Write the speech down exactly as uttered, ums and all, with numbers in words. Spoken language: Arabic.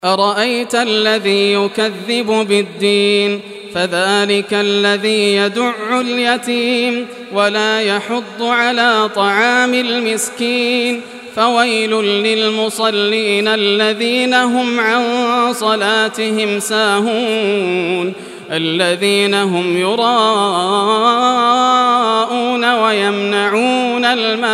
أرأيت الذي يكذب بالدين فذلك الذي يدع اليتيم ولا يحض على طعام المسكين فويل للمصلين الذين هم عن صلاتهم ساهون الذين هم يراءون ويمنعون الماء